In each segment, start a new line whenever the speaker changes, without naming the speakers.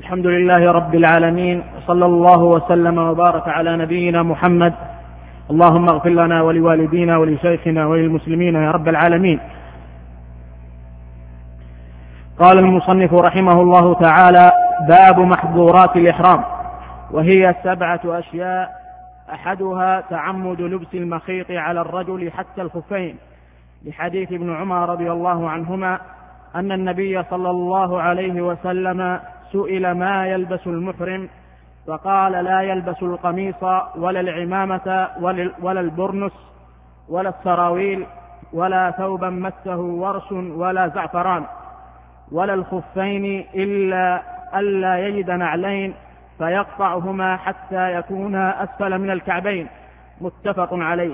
الحمد لله رب العالمين، صلى الله وسلم وبارك على نبينا محمد. اللهم اغفر لنا ولوالدينا ولشيخنا وللمسلمين يا رب العالمين. قال المصنف رحمه الله تعالى: باب محظورات الإحرام، وهي 7 أشياء، أحدها تعمد لبس المخيط على الرجل حتى الخفين، لحديث ابن عمر رضي الله عنهما أن النبي صلى الله عليه وسلم سئل ما يلبس المحرم، فقال: لا يلبس القميص ولا العمامة ولا البرنس ولا السراويل ولا ثوبا مسه ورس ولا زعفران، ولا الخفين إلا ألا يجد نعلين فيقطعهما حتى يكونا أسفل من الكعبين، متفق عليه.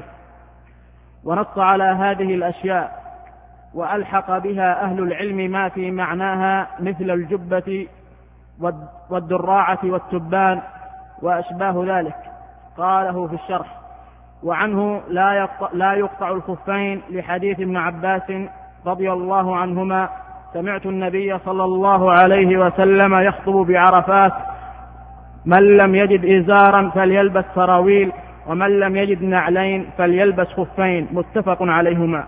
ونص على هذه الأشياء وألحق بها أهل العلم ما في معناها مثل الجبة والدراعة والتبان وأشباه ذلك، قاله في الشرح. وعنه لا يقطع الخفين، لحديث ابن عباس رضي الله عنهما: سمعت النبي صلى الله عليه وسلم يخطب بعرفات: من لم يجد إزارا فليلبس سراويل، ومن لم يجد نعلين فليلبس خفين، متفق عليهما.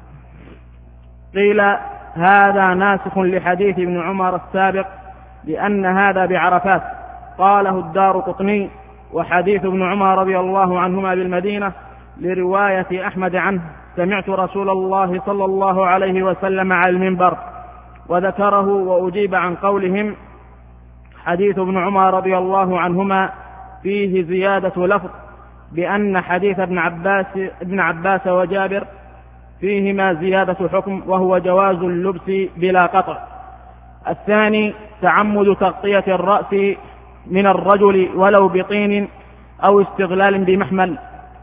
قيل هذا ناسخ لحديث ابن عمر السابق، لأن هذا بعرفات، قاله الدارقطني. وحديث ابن عمر رضي الله عنهما بالمدينة لرواية أحمد عنه: سمعت رسول الله صلى الله عليه وسلم على المنبر، وذكره وأجيب عن قولهم. حديث ابن عمر رضي الله عنهما فيه زيادة لفظ، بأن حديث ابن عباس وجابر فيهما زيادة حكم، وهو جواز اللبس بلا قطع. الثاني تعمد تغطية الرأس من الرجل ولو بطين أو استغلال بمحمل،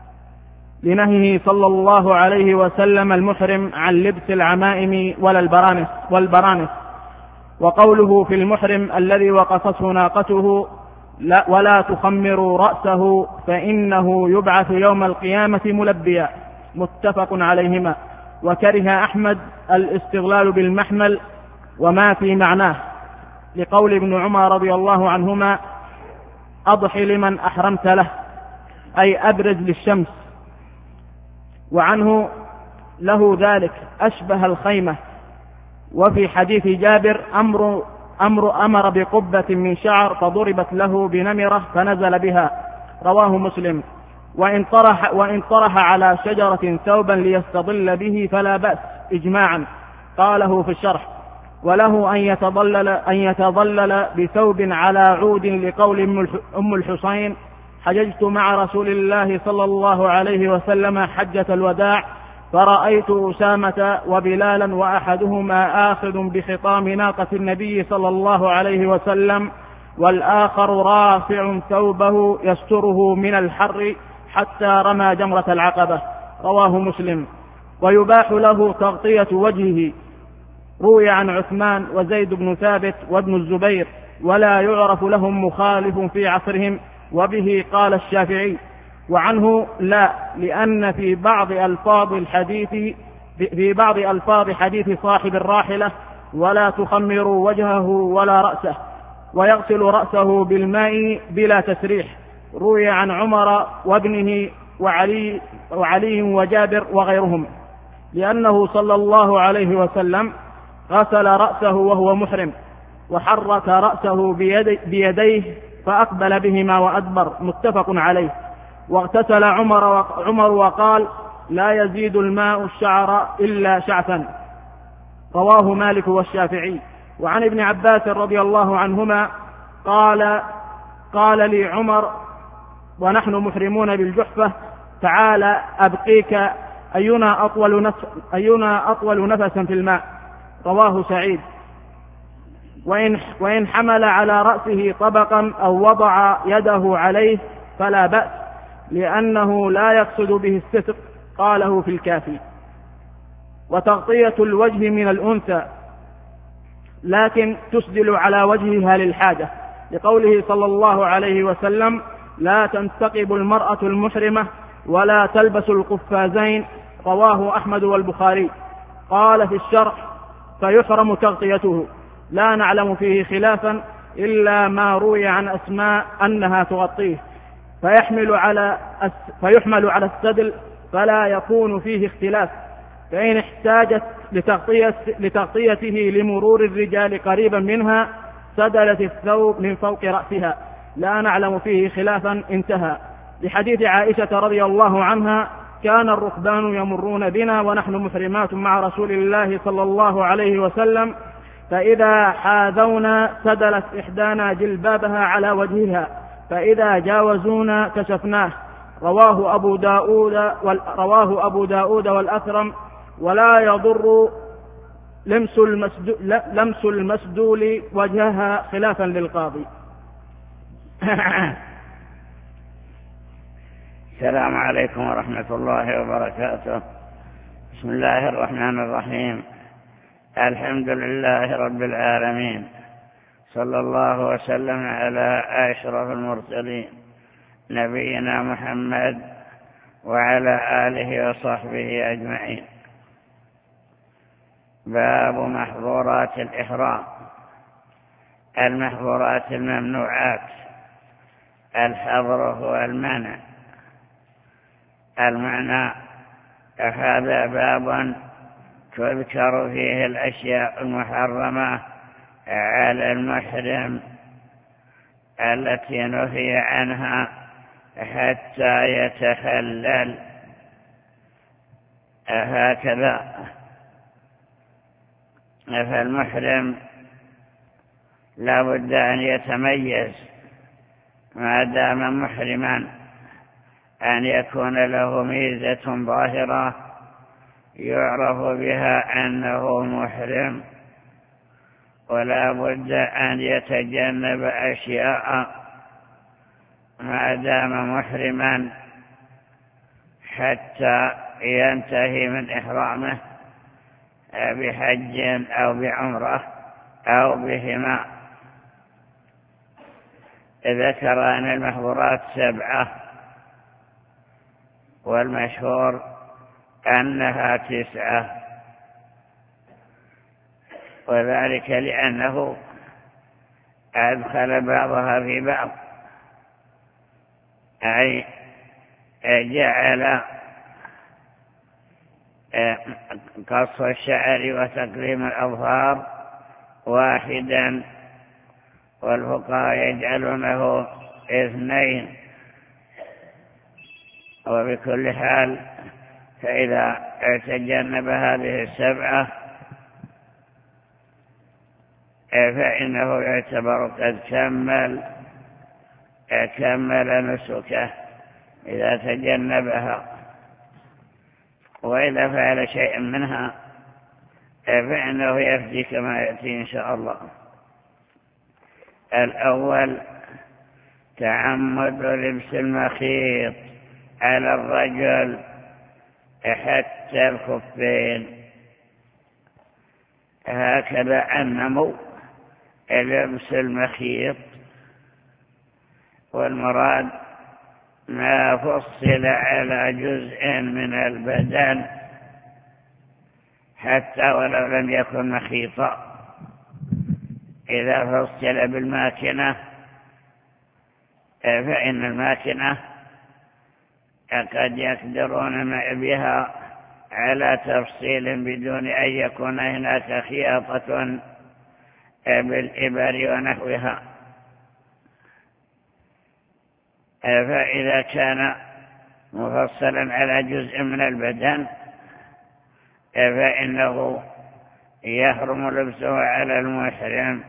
لنهيه صلى الله عليه وسلم المحرم عن لبس العمائم والبرانس. وقوله في المحرم الذي وقصته ناقته: ولا تخمروا رأسه فإنه يبعث يوم القيامة ملبيا، متفق عليهما. وكره أحمد الاستغلال بالمحمل وما في معناه، لقول ابن عمر رضي الله عنهما: أضح لمن أحرمت له، أي أبرز للشمس. وعنه له ذلك أشبه الخيمة. وفي حديث جابر: أمر بقبة من شعر فضربت له بنمرة فنزل بها، رواه مسلم. وإن طرح على شجرة ثوبا ليستظل به فلا بأس، إجماعا، قاله في الشرح. وله أن يتظلل بثوب على عود، لقول أم الحسين: حججت مع رسول الله صلى الله عليه وسلم حجة الوداع، فرأيت أسامة وبلالا وأحدهما آخذ بخطام ناقة النبي صلى الله عليه وسلم، والآخر رافع ثوبه يستره من الحر حتى رمى جمرة العقبة، رواه مسلم. ويباح له تغطية وجهه، روي عن عثمان وزيد بن ثابت وابن الزبير، ولا يعرف لهم مخالف في عصرهم، وبه قال الشافعي. وعنه لا، لأن في بعض ألفاظ حديث صاحب الراحلة: ولا تخمروا وجهه ولا رأسه، ويغسل رأسه بالماء بلا تسريح، روي عن عمر وابنه وعلي وجابر وغيرهم، لأنه صلى الله عليه وسلم غسل رأسه وهو محرم، وحرك رأسه بيديه فأقبل بهما وأدبر، متفق عليه. واغتسل عمر وقال: لا يزيد الماء الشعر إلا شعثا، رواه مالك والشافعي. وعن ابن عباس رضي الله عنهما قال لي عمر ونحن محرمون بالجحفة: تعال أبقيك، أينا أطول نفسا في الماء، رواه سعيد. وإن حمل على رأسه طبقا أو وضع يده عليه فلا بأس، لأنه لا يقصد به الستر، قاله في الكافي. وتغطية الوجه من الأنثى، لكن تسدل على وجهها للحاجة، لقوله صلى الله عليه وسلم: لا تنتقب المرأة المحرمة ولا تلبس القفازين، رواه أحمد والبخاري. قال في الشرح: فيحرم تغطيته، لا نعلم فيه خلافا، إلا ما روي عن أسماء أنها تغطيه، فيحمل على السدل فلا يكون فيه اختلاف. فإن احتاجت لتغطيته لمرور الرجال قريبا منها سدلت الثوب من فوق رأسها، لا نعلم فيه خلافا. انتهى. لحديث عائشة رضي الله عنها: كان الركبان يمرون بنا ونحن محرمات مع رسول الله صلى الله عليه وسلم، فإذا حاذونا سدلت إحدانا جلبابها على وجهها، فإذا جاوزونا كشفناه. رواه أبو داود والأثرم. ولا يضر لمس المسدول وجهها خلافا للقاضي.
السلام عليكم ورحمة الله وبركاته. بسم الله الرحمن الرحيم. الحمد لله رب العالمين، صلى الله وسلم على أشرف المرسلين نبينا محمد وعلى آله وصحبه أجمعين. باب محظورات الإحرام. المحظورات الممنوعات. الحظر هو المنع. المعنى: هذا باب تذكر فيه الأشياء المحرمة على المحرم التي نهي عنها حتى يتخلل. هكذا فالمحرم لا بد أن يتميز ما دام محرما، أن يكون له ميزة ظاهرة يعرف بها أنه محرم، ولا بد أن يتجنب أشياء ما دام محرما حتى ينتهي من إحرامه بحج أو بعمرة أو بهما. ذكر أن المحظورات 7، والمشهور أنها 9، وذلك لأنه أدخل بعضها في بعض، أي جعل قص الشعر وتقليم الأظفار واحدا، والفقهاء يجعلونه 2. وبكل حال فإذا تجنب هذه 7 فإنه يعتبر قد كمل نسكه إذا تجنبها. وإذا فعل شيء منها فإنه يفدي كما يأتي إن شاء الله. الأول: تعمد لبس المخيط على الرجل حتى الخفين. هكذا أنمو لبس المخيط، والمراد ما فصل على جزء من البدن حتى ولو لم يكن مخيطا. إذا فصل بالماكنة فإن الماكنة قد يقدرون بها على تفصيل بدون أن يكون هناك خياطة بالإبر ونحوها. فإذا كان مفصلا على جزء من البدن فإنه يحرم لبسه على المحرم.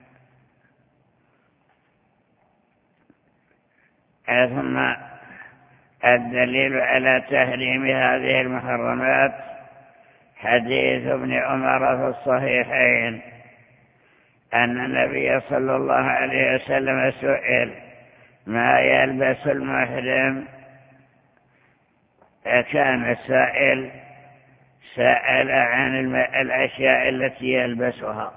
ثم الدليل على تحريم هذه المحرمات حديث ابن عمر في الصحيحين أن النبي صلى الله عليه وسلم سئل ما يلبس المحرم، كان السائل سأل عن الأشياء التي يلبسها،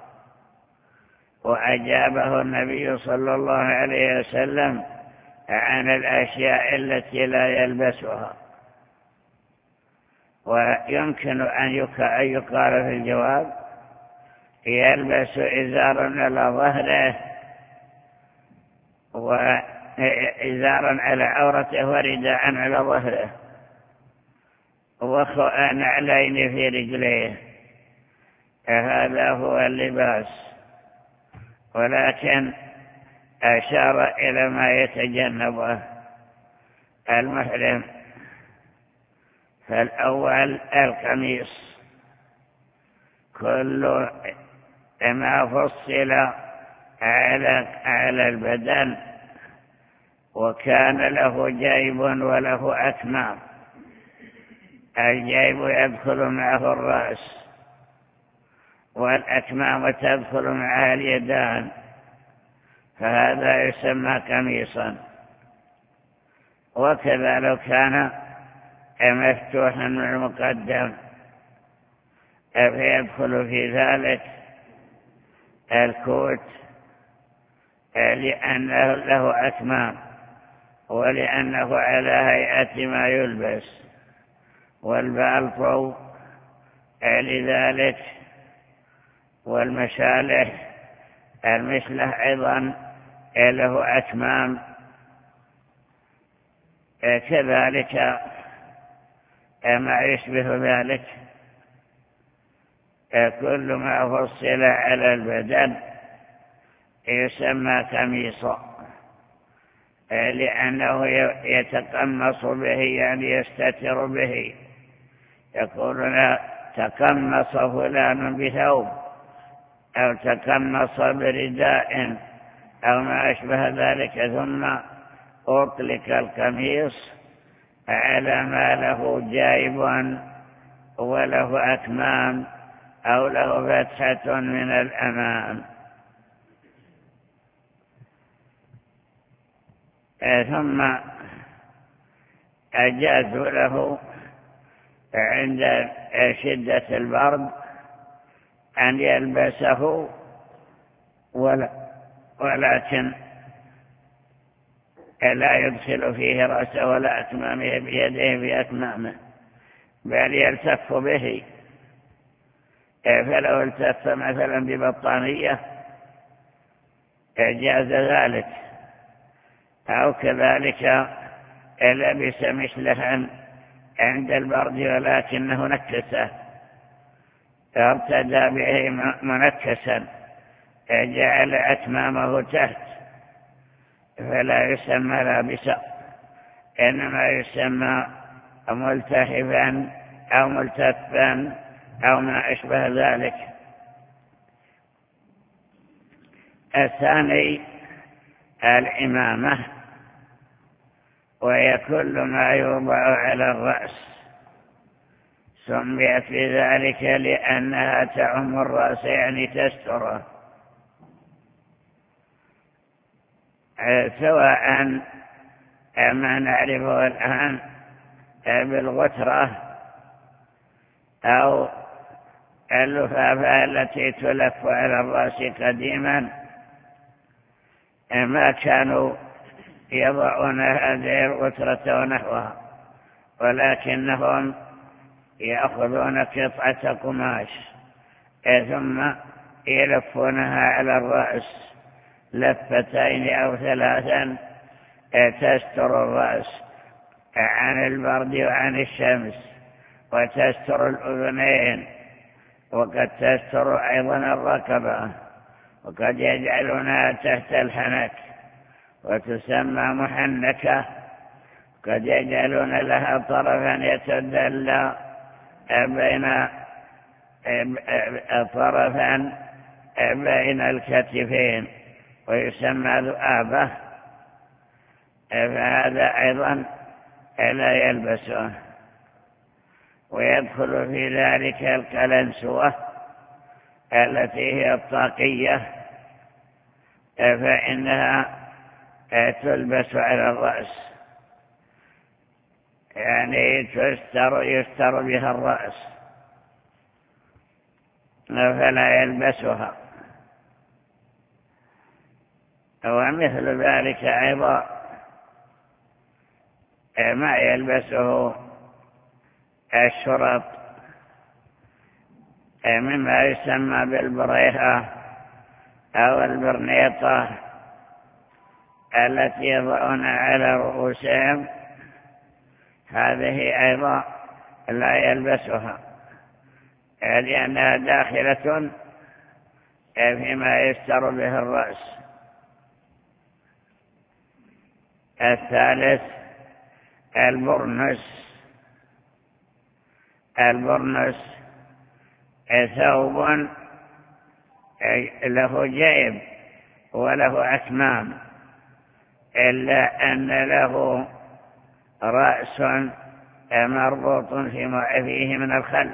وأجابه النبي صلى الله عليه وسلم عن الأشياء التي لا يلبسها. ويمكن أن يقال في الجواب: يلبس إزارا على ظهره وإزارا على عورته ورداء على ظهره ونعلين في رجليه. هذا هو اللباس، ولكن أشار إلى ما يتجنبه المحرم. فالأول القميص، كل ما فصل على البدن وكان له جيب وله أكمام. الجيب يدخل معه الرأس، والأكمام تدخل معها اليدان، فهذا يسمى قميصا. وكذا لو كان مفتوحا من المقدم فيدخل في ذلك الكوت، لأنه له أكمام ولأنه على هيئة ما يلبس، والبالطو لذلك، والمشالح المشلح أيضا له أكمام. كذلك ما يشبه ذلك كل ما فصل على البدن يسمى قميصا، لأنه يتقمص به، يعني يستتر به. يقولون تقمص فلان بثوب أو تقمص برداء أو ما أشبه ذلك، ثم أطلق القميص على ما له جايب وله أكمام أو له فتحة من الأمام. ثم أجازوا له عند شدة البرد أن يلبسه، ولكن لا يدخل فيه رأسه ولا أكمامه بيديه بأكمامه، بل يلتف به. فلو التف مثلا ببطانية جاز ذلك، أو كذلك لبس مشلحا عند البرد ولكنه نكسه، ارتدى به منكسا، جعل أكمامه تحت، فلا يسمى لابسا، إنما يسمى ملتحفا أو ملتفا أو ما أشبه ذلك. الثاني الإمامة، وهي كل ما يوضع على الرأس. سميت بذلك لأنها تعم الرأس، يعني تستره، سواء ما نعرفه الآن بالغترة أو اللفافة التي تلف على الرأس قديما، ما كانوا يضعون هذه الغترة ونحوها، ولكنهم يأخذون قطعة قماش ثم يلفونها على الرأس لفتين أو ثلاثا، تستر الرأس عن البرد وعن الشمس، وتستر الأذنين، وقد تستر أيضا الرقبة، وقد يجعلونها تحت الحنك وتسمى محنكة، قد يجعلون لها طرفا يتدلى بين الكتفين ويسمى ذؤابة، فهذا أيضا لا يلبسه. ويدخل في ذلك القلنسوة التي هي الطاقية، فإنها تلبس على الرأس، يعني يستر بها الرأس، فلا يلبسها. ومثل ذلك أيضا ما يلبسه الشرط مما يسمى بالبريحة أو البرنيطة، التي يضعون على رؤوسهم هذه أيضا لا يلبسها لأنها داخلة فيما يستر به الرأس. الثالث البرنس ثوب له جيب وله أكمام إلا أن له رأس مربوط فيه من الخلف،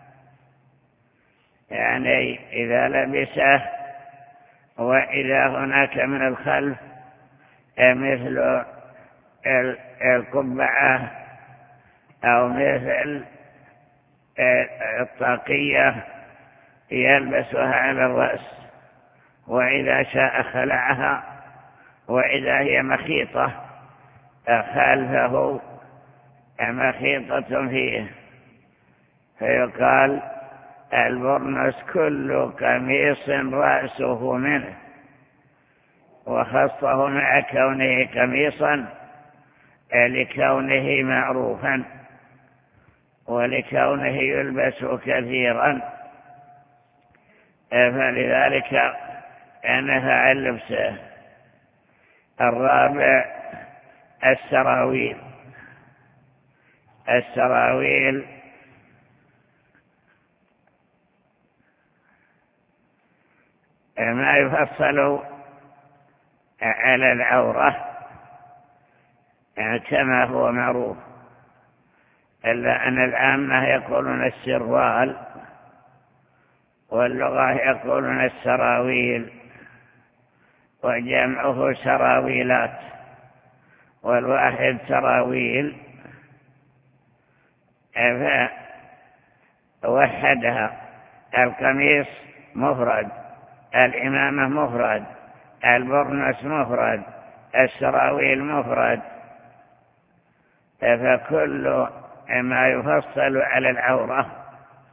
يعني إذا لبسه وإذا هناك من الخلف مثل القبعة أو مثل الطاقية يلبسها على الرأس، وإذا شاء خلعها، وإذا هي مخيطة خلفه مخيطة فيه، فيقال البرنس كل قميص رأسه منه، وخصه مع كونه قميصا لكونه معروفا ولكونه يلبس كثيرا، فلذلك نهى عن لبسه. الرابع السراويل ما يفصل على العورة كما هو معروف، إلا أن العامة يقولون السروال واللغة يقولون السراويل، وجمعه سراويلات والواحد سراويل، فوحدها. القميص مفرد، الإمامة مفرد، البرنس مفرد، السراويل مفرد، فكل ما يفصل على العورة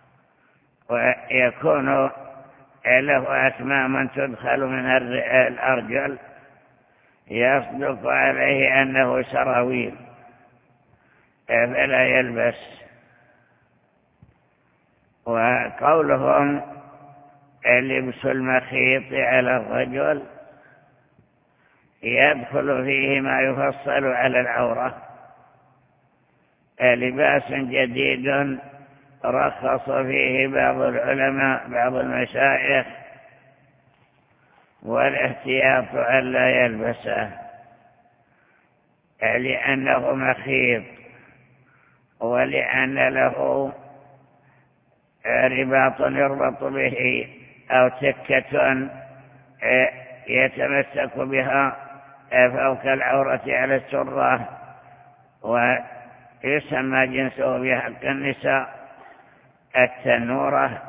ويكون له أكمام تدخل من الأرجل يصدق عليه أنه سراويل فلا يلبس. وقولهم لبس المخيط على الرجل يدخل فيه ما يفصل على العورة، لباس جديد رخص فيه بعض العلماء بعض المشايخ، والاحتياط ألا يلبسه لأنه مخيط ولأن له رباط يربط به أو تكة يتمسك بها فوق العورة على السرة، ويسمى جنسه بحق النساء التنورة،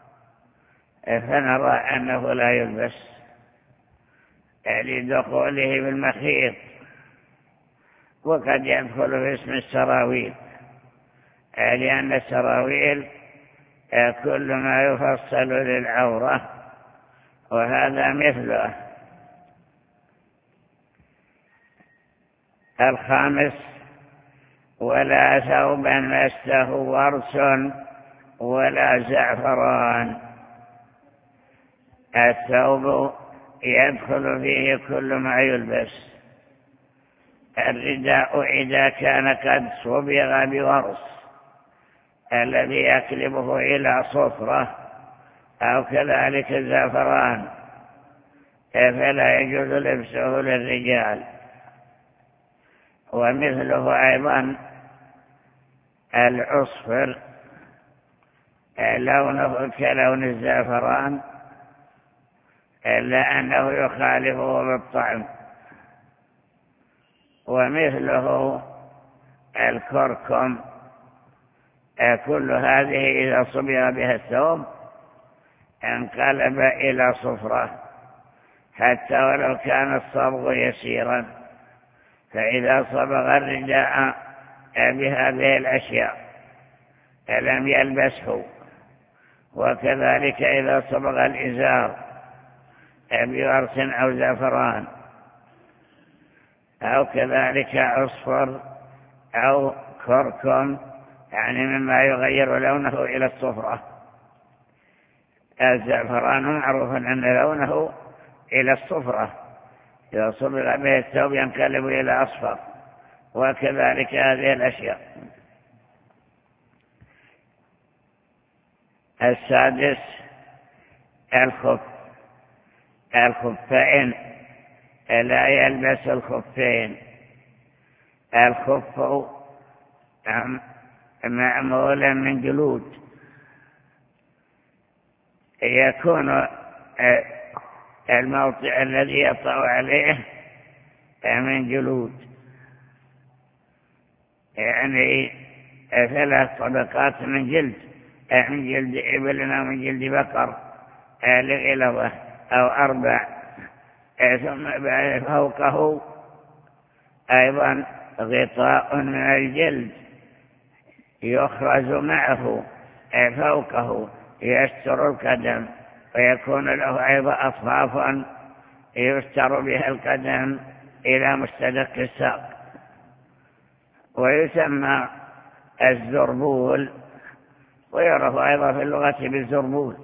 فنرى أنه لا يلبس لدخوله بالمخيط. وقد يدخل في اسم السراويل لأن السراويل كل ما يفصل للعورة، وهذا مثله. الخامس ولا ثوبا مسه ورس ولا زعفران. الثوب يدخل فيه كل ما يلبس. الرداء إذا كان قد صبغ بورس الذي يقلبه إلى صفرة أو كذلك الزعفران فلا يجوز لبسه للرجال. ومثله أيضا العصفر لونه كلون الزعفران إلا أنه يخالفه بالطعم. ومثله الكركم، كل هذه إذا صبغ بها الثوب انقلب إلى صفرة حتى ولو كان الصبغ يسيرا، فإذا صبغ الرداء بهذه الأشياء لم يلبسه. وكذلك إذا صبغ الإزار بورس أو زعفران أو كذلك عصفر أو كركم، يعني مما يغير لونه إلى الصفرة. الزعفران معروف أن لونه إلى الصفرة، إذا صبغ به الثوب ينقلب إلى أصفر، وكذلك هذه الأشياء. السادس الخفين، لا يلبس الخفين. الخف معمول من جلود، يكون الموضع الذي يطأ عليه من جلود، يعني 3 طبقات من جلد، من جلد إبل أو من جلد بقر لغلظة، أو 4، ثم فوقه أيضا غطاء من الجلد يخرج معه فوقه يستر القدم، ويكون له أيضا أطراف يستر بها القدم إلى مستدق الساق، ويسمى الزربول، ويعرف أيضا في اللغة بالزربول.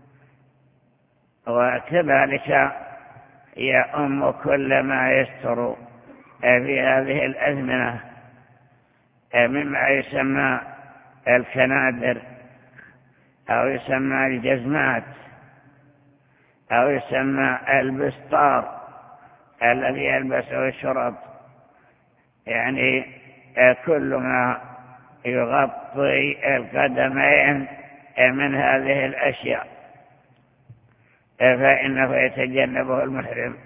وكذلك يؤم كل ما يستر في هذه الأزمنة مما يسمى الكنادر، أو يسمى الجزمات، أو يسمى البسطار الذي يلبسه الشرط، يعني كل ما يغطي القدمين من هذه الأشياء فإنه يتجنبه المحرم،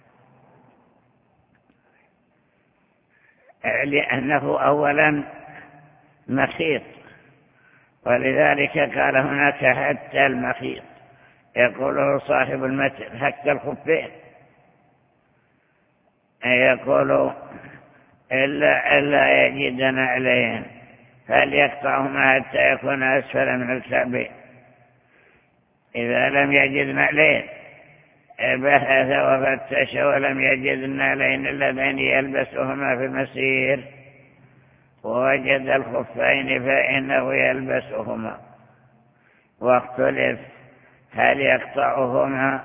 لأنه أولا مخيط، ولذلك قال هناك حتى المخيط، يقوله صاحب المتن حتى الخفين، يقول إلا يجد نعلين فليقطعهما حتى يكون أسفل من الكعبين. إذا لم يجد نعلين بحث وفتش ولم يجد النعلين اللذين يلبسهما في المسير، ووجد الخفين فإنه يلبسهما. واختلف هل يقطعهما،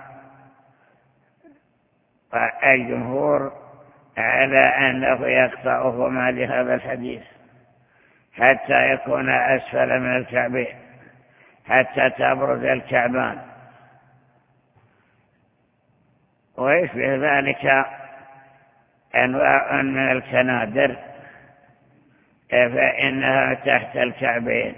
الجمهور على أنه يقطعهما لهذا الحديث حتى يكون أسفل من الكعبين، حتى تبرز الكعبان. ويشبه ذلك أنواع من الكنادر فإنها تحت الكعبين،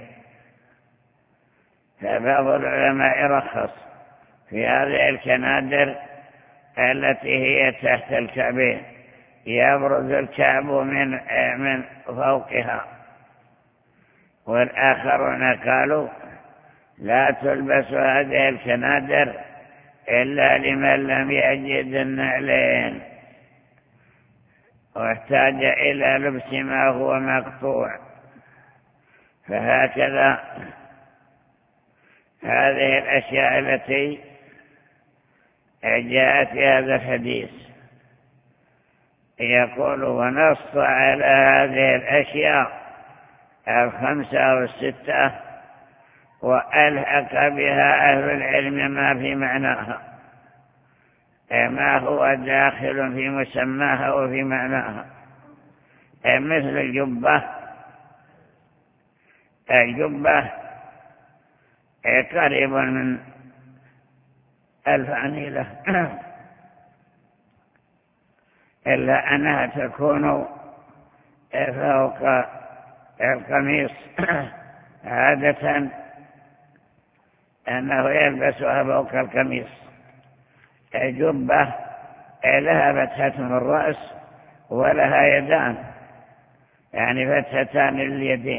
فبعض العلماء رخص في هذه الكنادر التي هي تحت الكعبين، يبرز الكعب من فوقها. والآخرون قالوا لا تلبس هذه الكنادر إلا لمن لم يجد النعلين واحتاج إلى لبس ما هو مقطوع. فهكذا هذه الأشياء التي جاءت في هذا الحديث. يقول ونص على هذه الأشياء 5 أو 6 وألحق بها أهل العلم ما في معناها، ما هو داخل في مسماها وفي معناها، مثل الجبة قريب من 1000 عنيلة، إلا أنها تكون فوق القميص، عادة أنه يلبسها فوق القميص. جبة لها فتحة من الرأس ولها يدان، يعني فتحتان لليدين.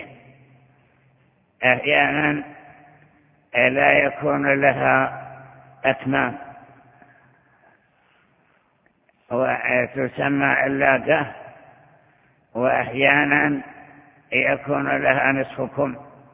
أحيانا لا يكون لها أكمام وتسمى علاقة، وأحيانا يكون لها نصف كم،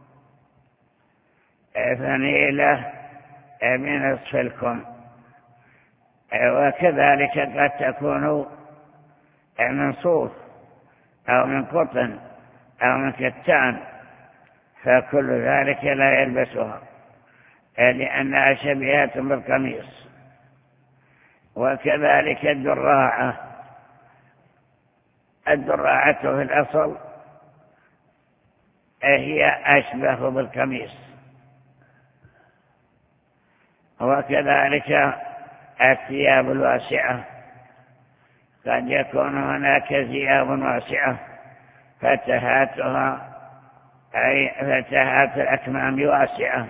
ثنيلة بنصف الكم. وكذلك قد تكون من صوف أو من قطن أو من كتان فكل ذلك لا يلبسها لأنها شبيهة بالقميص. وكذلك الدراعة في الأصل هي أشبه بالقميص. وكذلك الثياب الواسعة قد يكون هناك ثياب واسعة فتحاتها أي فتحات الأكمام واسعة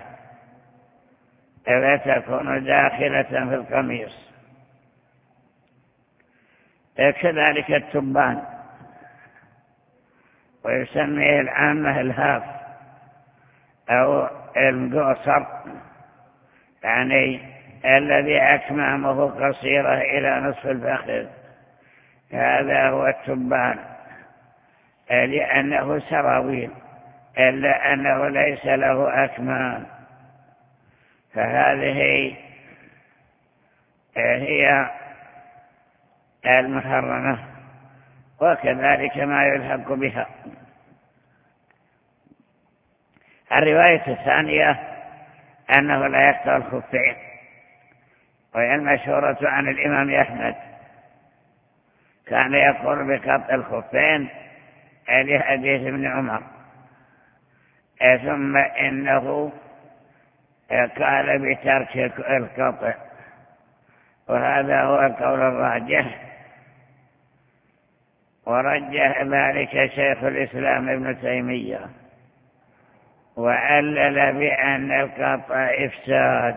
فتكون داخلة في القميص. كذلك التبان ويسميه العامة الهاف أو القصر، يعني الذي أكمامه قصيرة إلى نصف الفخذ، هذا هو التبان لأنه سراويل إلا أنه ليس له أكمام. فهذه هي المحرمة، وكذلك ما يلحق بها. الرواية الثانية أنه لا يقطع الخفين، وهي المشهورة عن الإمام أحمد، كان يقول بقطع الخفين لحديث ابن عمر، ثم إنه قال بترك القطع، وهذا هو القول الراجح. ورجح ذلك شيخ الإسلام ابن تيمية، وعلل بأن القطع إفساد،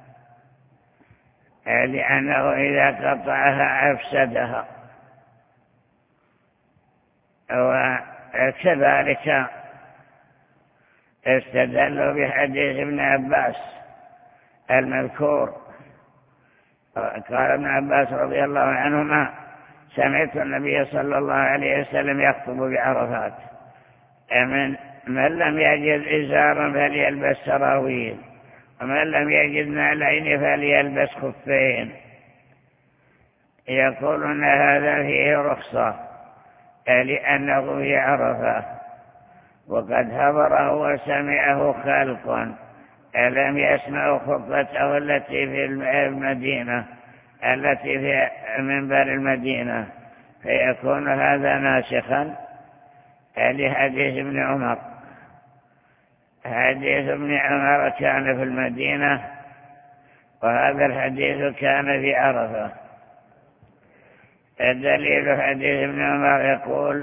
لأنه إذا قطعها أفسدها. وكذلك استدلوا بحديث ابن عباس المذكور، قال ابن عباس رضي الله عنهما: سمعت النبي صلى الله عليه وسلم يخطب بعرفات: من لم يجد إزارا فليلبس سراويل، ومن لم يجد نعلين فليلبس خفين. يقولون هذا فيه رخصة لأنه في عرفة، وقد حضره وسمعه خلق لم يسمعوا خطبته التي في المدينة، التي في منبر المدينة، فيكون هذا ناسخا لحديث ابن عمر. حديث ابن عمر كان في المدينة، وهذا الحديث كان في عرفة. الدليل حديث ابن عمر يقول: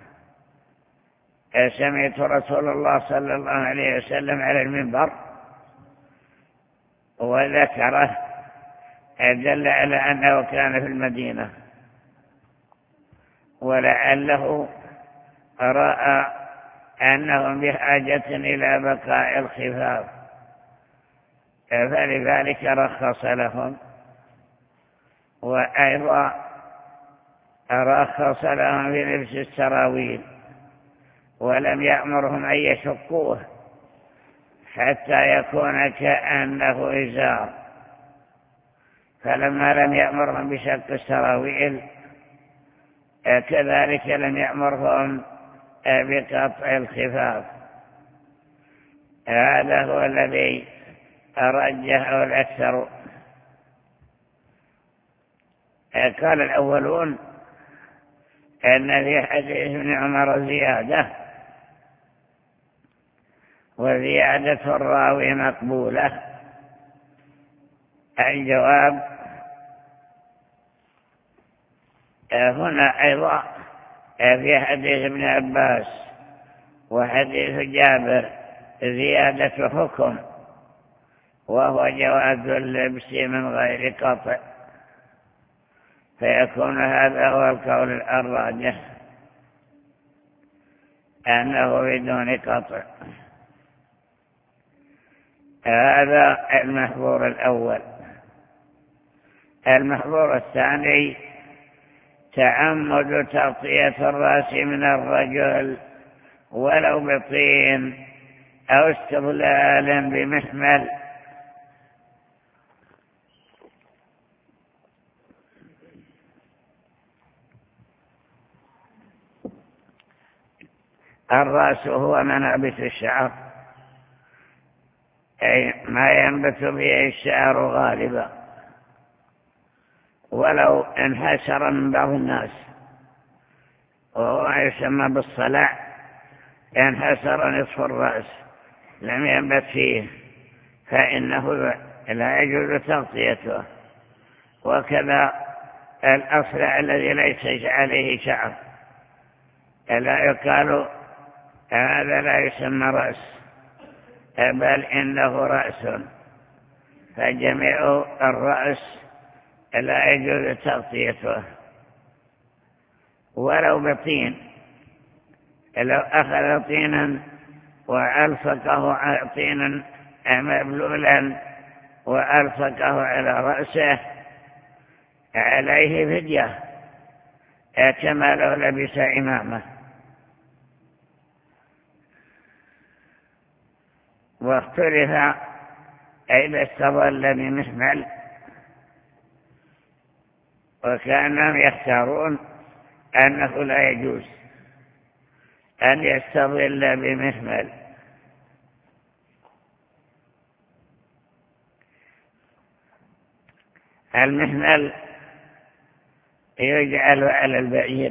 سمعت رسول الله صلى الله عليه وسلم على المنبر، وذكره دل على أنه كان في المدينة، ولعله رأى أنهم بحاجة إلى بقاء الخفاف، فلذلك رخص لهم. وأيضا رخص لهم في لبس السراويل، ولم يأمرهم أن يشقوه حتى يكون كأنه إزار. فلما لم يأمرهم بشق السراويل كذلك لم يأمرهم بقطع الخفاف. هذا هو الذي رجحه الأكثر. قال الأولون أن في حديث ابن عمر زيادة، وزيادة الراوي مقبولة. الجواب: هنا أيضا في حديث ابن عباس وحديث جابر زيادة حكم، وهو جواز اللبس من غير قطع، فيكون هذا هو القول الراجح، أنه بدون قطع. هذا المحظور الأول. المحظور الثاني: تعمد تغطية الرأس من الرجل ولو بطين أو استظلال بمحمل. الرأس هو منابت الشعر، أي ما ينبت به الشعر غالبا، ولو انحسر من بعض الناس وهو يسمى بالصلع، انحسر نصف الرأس لم ينبت فيه فإنه لا يجوز تغطيته. وكذا الأصلع الذي ليس عليه شعر لا يقال هذا لا يسمى رأس، بل إنه رأس، فجميع الرأس لا يجوز تغطيته. ولو بطين، لو أخذ طينا وألصقه طينا مبلولا وألصقه على رأسه عليه فدية كما لو لبس إمامه. واختلف إذا استظل بمحمل، وكانوا يختارون أنه لا يجوز أن يستظل بمحمل. المحمل يجعل على البعير،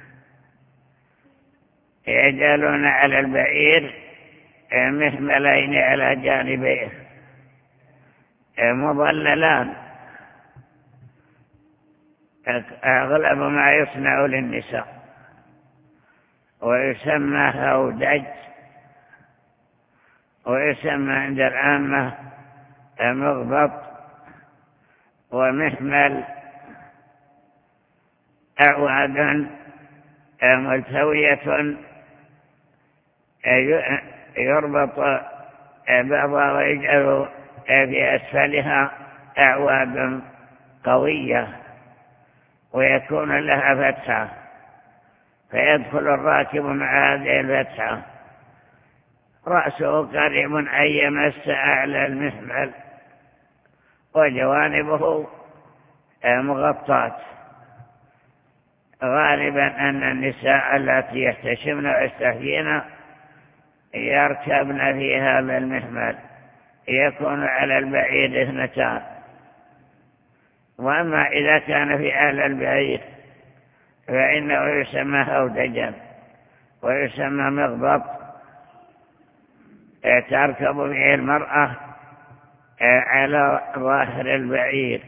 يجعلون على البعير محملين على جانبيه مظللان، أغلب ما يصنع للنساء، ويسمى هودج، ويسمى عند العامة مغبط، ومحمل أعواد ملتوية يربط بعضها ويجعل في أسفلها أعواد قوية ويكون لها فتحة، فيدخل الراكب مع هذه الفتحة رأسه قريب أن يمس أعلى المحمل وجوانبه مغطاة. غالبا أن النساء التي يحتشمن ويستحيين يركبن في هذا المحمل، يكون على البعير 2. وأما إذا كان في أعلى البعير فإنه يسمى هودجا ويسمى مغبط، تركب به المرأة على ظاهر البعير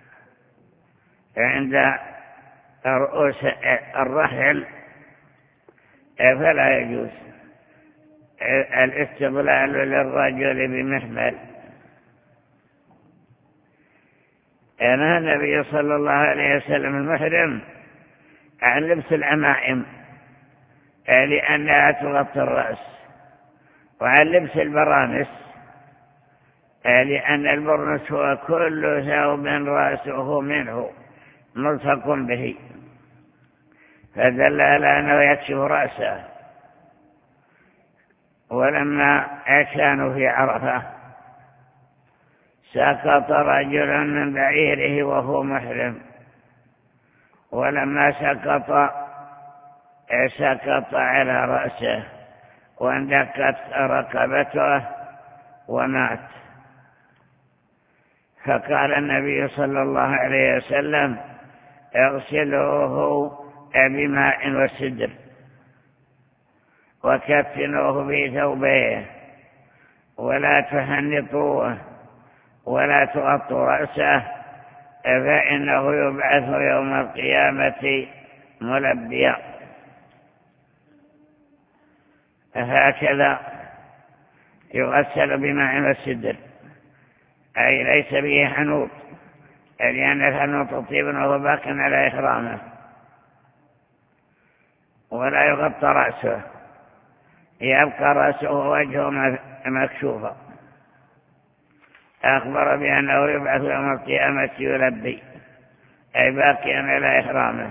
عند رؤوس الرحل، فلا يجوز الاستظلال للرجل بمحمل. نهى النبي صلى الله عليه وسلم المحرم عن لبس العمائم لأنها تغطي الرأس، وعن لبس البرانس لأن البرنس هو كل ثوب رأسه منه ملصق به، فدل على أنه يكشف رأسه. ولما كانوا في عرفة سقط رجل من بعيره وهو محرم، ولما سقط على رأسه واندقت رقبته ومات. فقال النبي صلى الله عليه وسلم: اغسلوه بماء وسدر وكفنوه في ثوبيه ولا تحنطوه ولا تغطوا رأسه، فإنه يبعث يوم القيامة ملبيا. هكذا يغسل بماء وسدر، أي ليس به حنوط، لأن الحنوط طيب وهو باق على إحرامه، ولا يغطى رأسه، يبقى رأسه ووجهه مكشوفا. أخبر بأنه يبعث يوم القيامة يلبي، أي باقيا على إحرامه.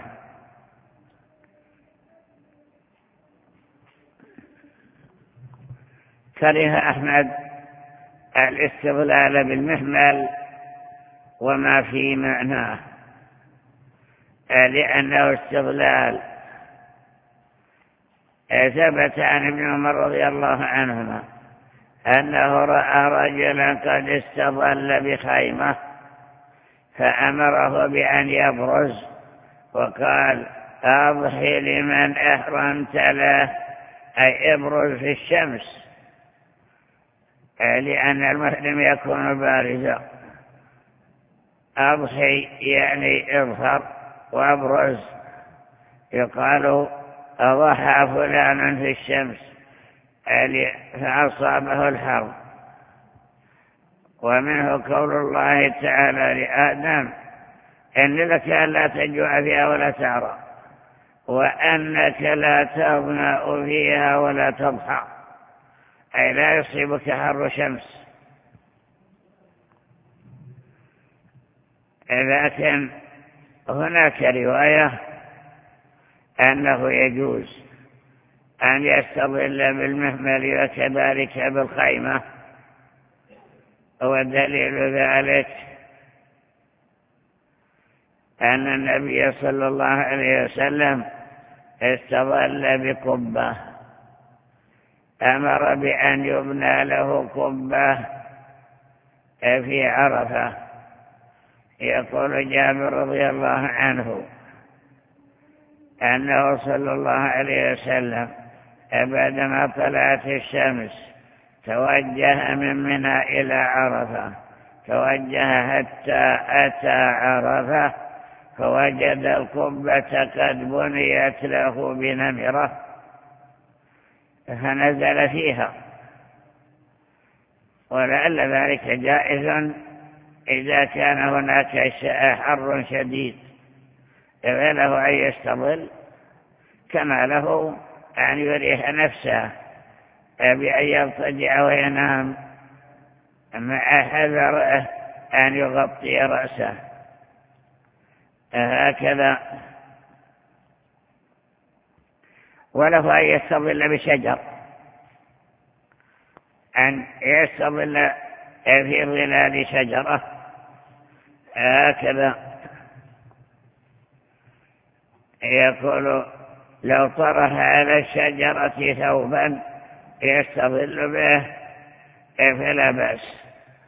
كره أحمد الاستظلال بالمحمل وما في معناه، لأنه استظلال ثبت عن ابن عمر رضي الله عنهما أنه رأى رجلا قد استظل بخيمة فأمره بأن يبرز وقال أضحي لمن أحرمت له، أي ابرز في الشمس، لأن المحرم يكون بارزا. أضحي يعني اظهر وابرز، يقال أضحى فلان في الشمس فأصابه الحر. ومنه قول الله تعالى لآدم إن لك ألا تجوع فيها ولا تعرى وأنك لا تظمأ فيها ولا تضحى، أي لا يصيبك حر شمس. لكن هناك رواية أنه يجوز أن يستظل بالمهمل وكذلك بالخيمة، ودليل ذلك أن النبي صلى الله عليه وسلم استظل بقبة، أمر بأن يبنى له قبة في عرفة. يقول جابر رضي الله عنه أنه صلى الله عليه وسلم بعدما طلعت الشمس توجه من منى إلى عرفة، توجه حتى أتى عرفة فوجد القبة قد بنيت له بنمرة فنزل فيها. ولعل ذلك جائز إذا كان هناك حر شديد، فله أن يستظل كما له أن يريح نفسه بأن يضطجع وينام مع حذره أن يغطي رأسه هكذا. وله أن يستظل بشجر، أن يستظل في ظلال شجرة هكذا. يقول لو طرح على الشجرة ثوبا يستظل به فلا بأس.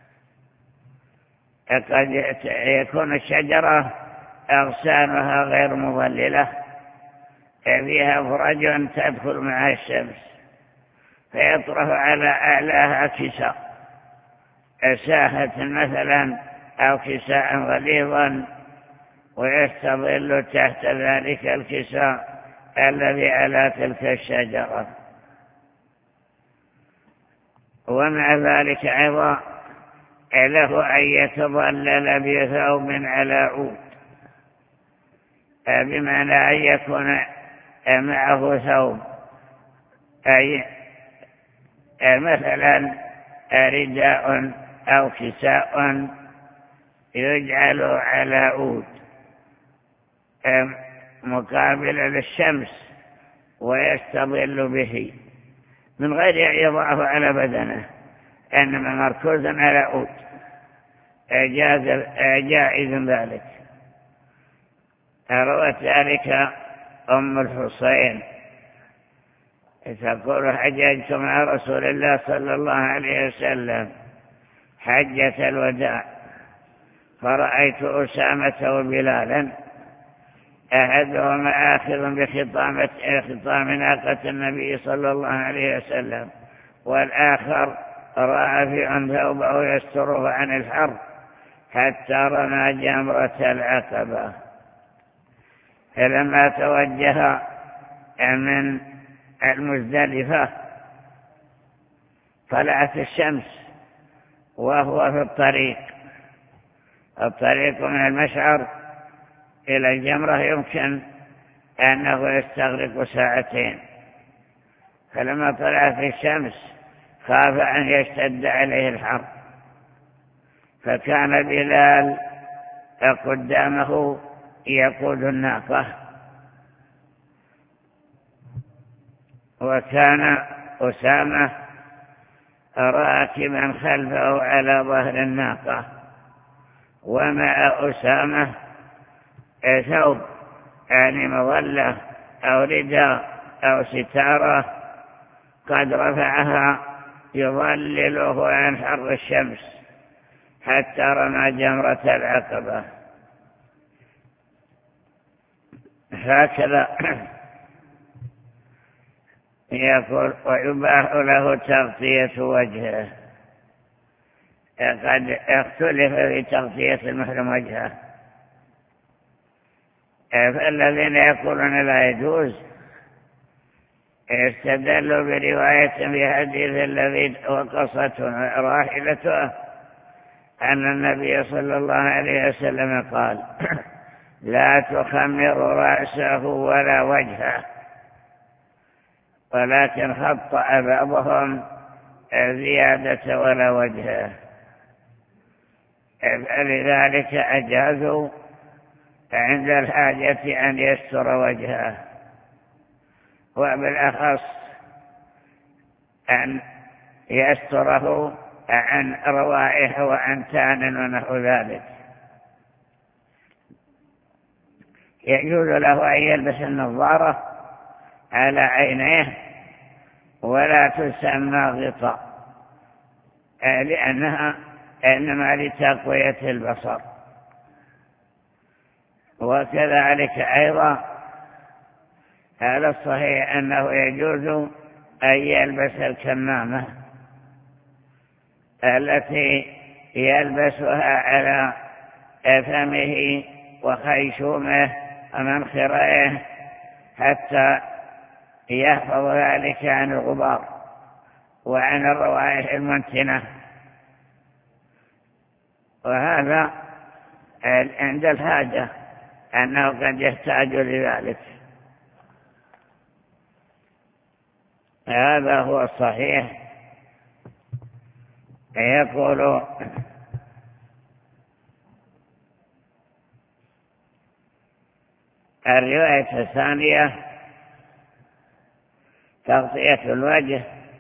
قد يكون الشجرة أغصانها غير مظللة، فيها فرج تدخل مع الشمس، فيطرح على أعلاها كساء، ساحة مثلا أو كساء غليظا، ويستظل تحت ذلك الكساء الذي على تلك الشجرة. ومع ذلك أيضا له أن يتظلل بثوب على عود، بمعنى أن يكون معه ثوب، أي مثلا رداء أو كساء يجعل على عود مقابل للشمس ويستظل به من غير أن يضعه على بدنه، إنما مركوزا على عود، جائز ذلك. روت ذلك أم الحصين تقول حججت مع رسول الله صلى الله عليه وسلم حجة الوداع، فرأيت أسامة وبلالا أحدهما آخذ بخطام ناقة النبي صلى الله عليه وسلم، والآخر رافع ثوبه يستره عن الحر حتى رمى جمرة العقبة. فلما توجه من المزدلفة طلعت الشمس وهو في الطريق من المشعر إلى الجمرة يمكن أنه يستغرق ساعتين. فلما طلعت الشمس خاف أن يشتد عليه الحر، فكان بلال قدامه يقود الناقة، وكان أسامة راكبا خلفه على ظهر الناقة، ومع أسامة ثوب يعني مظلة أو رداء أو ستارة قد رفعها يظلله عن حر الشمس حتى رمى جمرة العقبة. هكذا يقول ويباح له تغطية وجهه. قد اختلف في تغطية المحرم وجهه، فالذين يقولون لا يجوز استدلوا برواية في حديث الذي وقصته راحلته أن النبي صلى الله عليه وسلم قال لا تخمر رأسه ولا وجهه، ولكن خطأ بعضهم زيادة ولا وجهه، فلذلك أجازوا عند الحاجة أن يستر وجهه، وبالأخص أن يستره عن روائح وعن تان ونحو ذلك. يجوز له أن يلبس النظارة على عينيه ولا تسمى غطاء، لأنها إنما لتقوية البصر. وكذلك أيضا هذا الصحيح أنه يجوز أن يلبس الكمامة التي يلبسها على فمه وخيشومه ومنخريه حتى يحفظ ذلك عن الغبار وعن الروائح المنتنة. وهذا عند الحاجة أنه قد يحتاج لذلك. هذا هو الصحيح. يقول الرواية الثانية تغطية الوجه،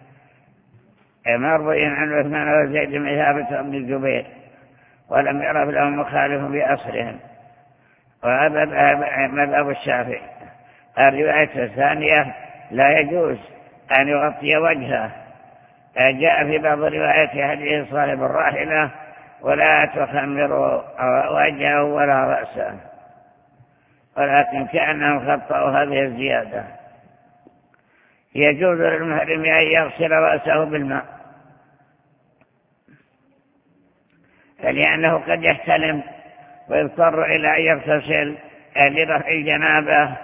مروي عن عثمان وزيد بن ثابت بن الزبير ولم يعرف لهم مخالف بأصلهم، وهذا مذهب الشافعي. الرواية الثانية لا يجوز أن يغطي وجهه، جاء في بعض روايات حديث صاحب الراحلة ولا تخمر وجهه ولا رأسه، ولكن كأنهم خطأوا هذه الزيادة. يجوز للمحرم أن يغسل رأسه بالماء، لأنه قد يحتلم ويضطر إلى أن يغتسل لرفع الجنابة،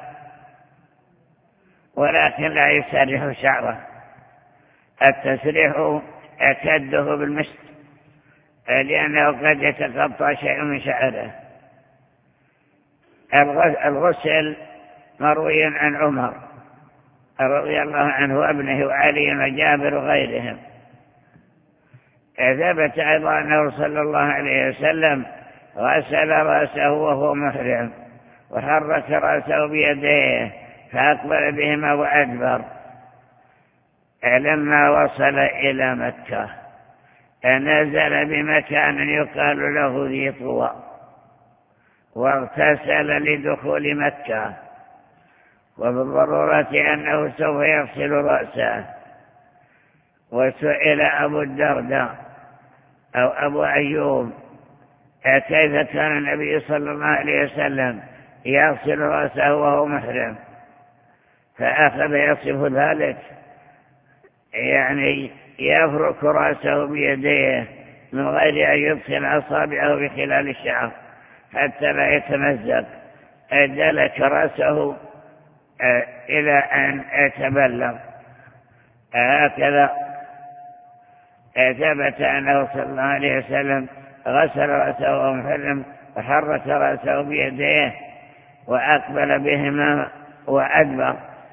ولكن لا يسرح شعره. التسريح يكده بالمشط لأنه قد يتقطع شيء من شعره. الغسل مروي عن عمر رضي الله عنه وابنه وعلي وجابر وغيرهم. ثبت أيضا أنه صلى الله عليه وسلم غسل رأسه وهو محرم وحرك رأسه بيديه فأقبل بهما وأدبر. لما وصل إلى مكة نزل بمكان يقال له ذي طوى واغتسل لدخول مكة، وبالضرورة أنه سوف يغسل رأسه. وسئل أبو الدرداء أو أبو أيوب كيف كان النبي صلى الله عليه وسلم يغسل رأسه وهو محرم، فأخذ يصف ذلك، يعني يفرك رأسه بيديه من غير أن يدخل أصابعه بخلال الشعر حتى لا يتمزق، دلك رأسه إلى أن يتبلغ. هكذا ثبت أنه صلى الله عليه وسلم غسل رأسه وهو محرم وحرك رأسه بيديه وأقبل بهما وأدبر.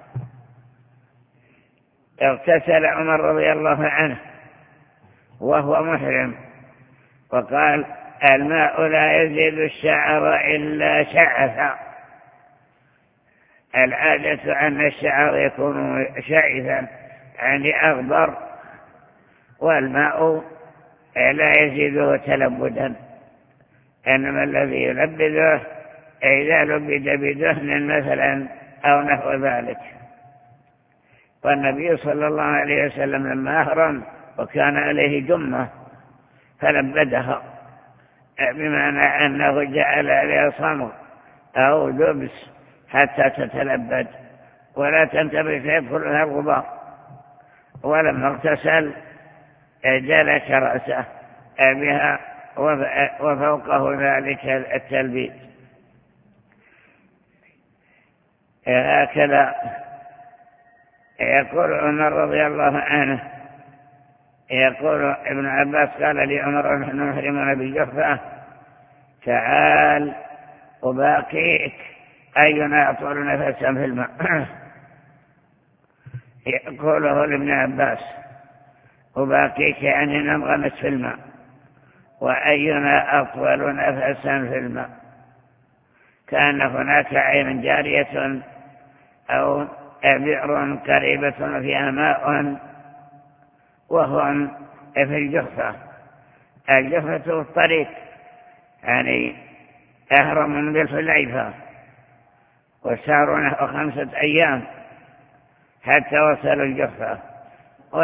اغتسل عمر رضي الله عنه وهو محرم وقال الماء لا يزيد الشعر إلا شعثا. العادة أن الشعر يكون شعثا يعني أغبر، والماء لا يزيده تلبدا، إنما الذي يلبده إذا لبد بدهن مثلا أو نحو ذلك. والنبي صلى الله عليه وسلم لما أهرم وكان عليه جمة فلبدها، بمعنى أنه جعل عليها صمغ أو لبس حتى تتلبد ولا تنتبه فيدخلها الغبار. ولما اغتسل جلك رأسه بها وفوقه ذلك التلبيد. هكذا يقول عمر رضي الله عنه، يقول ابن عباس قال لي عمر نحن نحرمنا بالجحفة تعال أباقيك أينا أطول نفسا في الماء. يقوله لابن عباس أباقيك يعني ننغمس في الماء، وأينا أطول نفسا في الماء. كان هناك عين جارية أو بئر قريبة فيها ماء وهم في الجحفة. الجحفة الطريق يعني أهرم من بالحليفة، وساروا نحو 5 أيام حتى وصلوا الجحفة.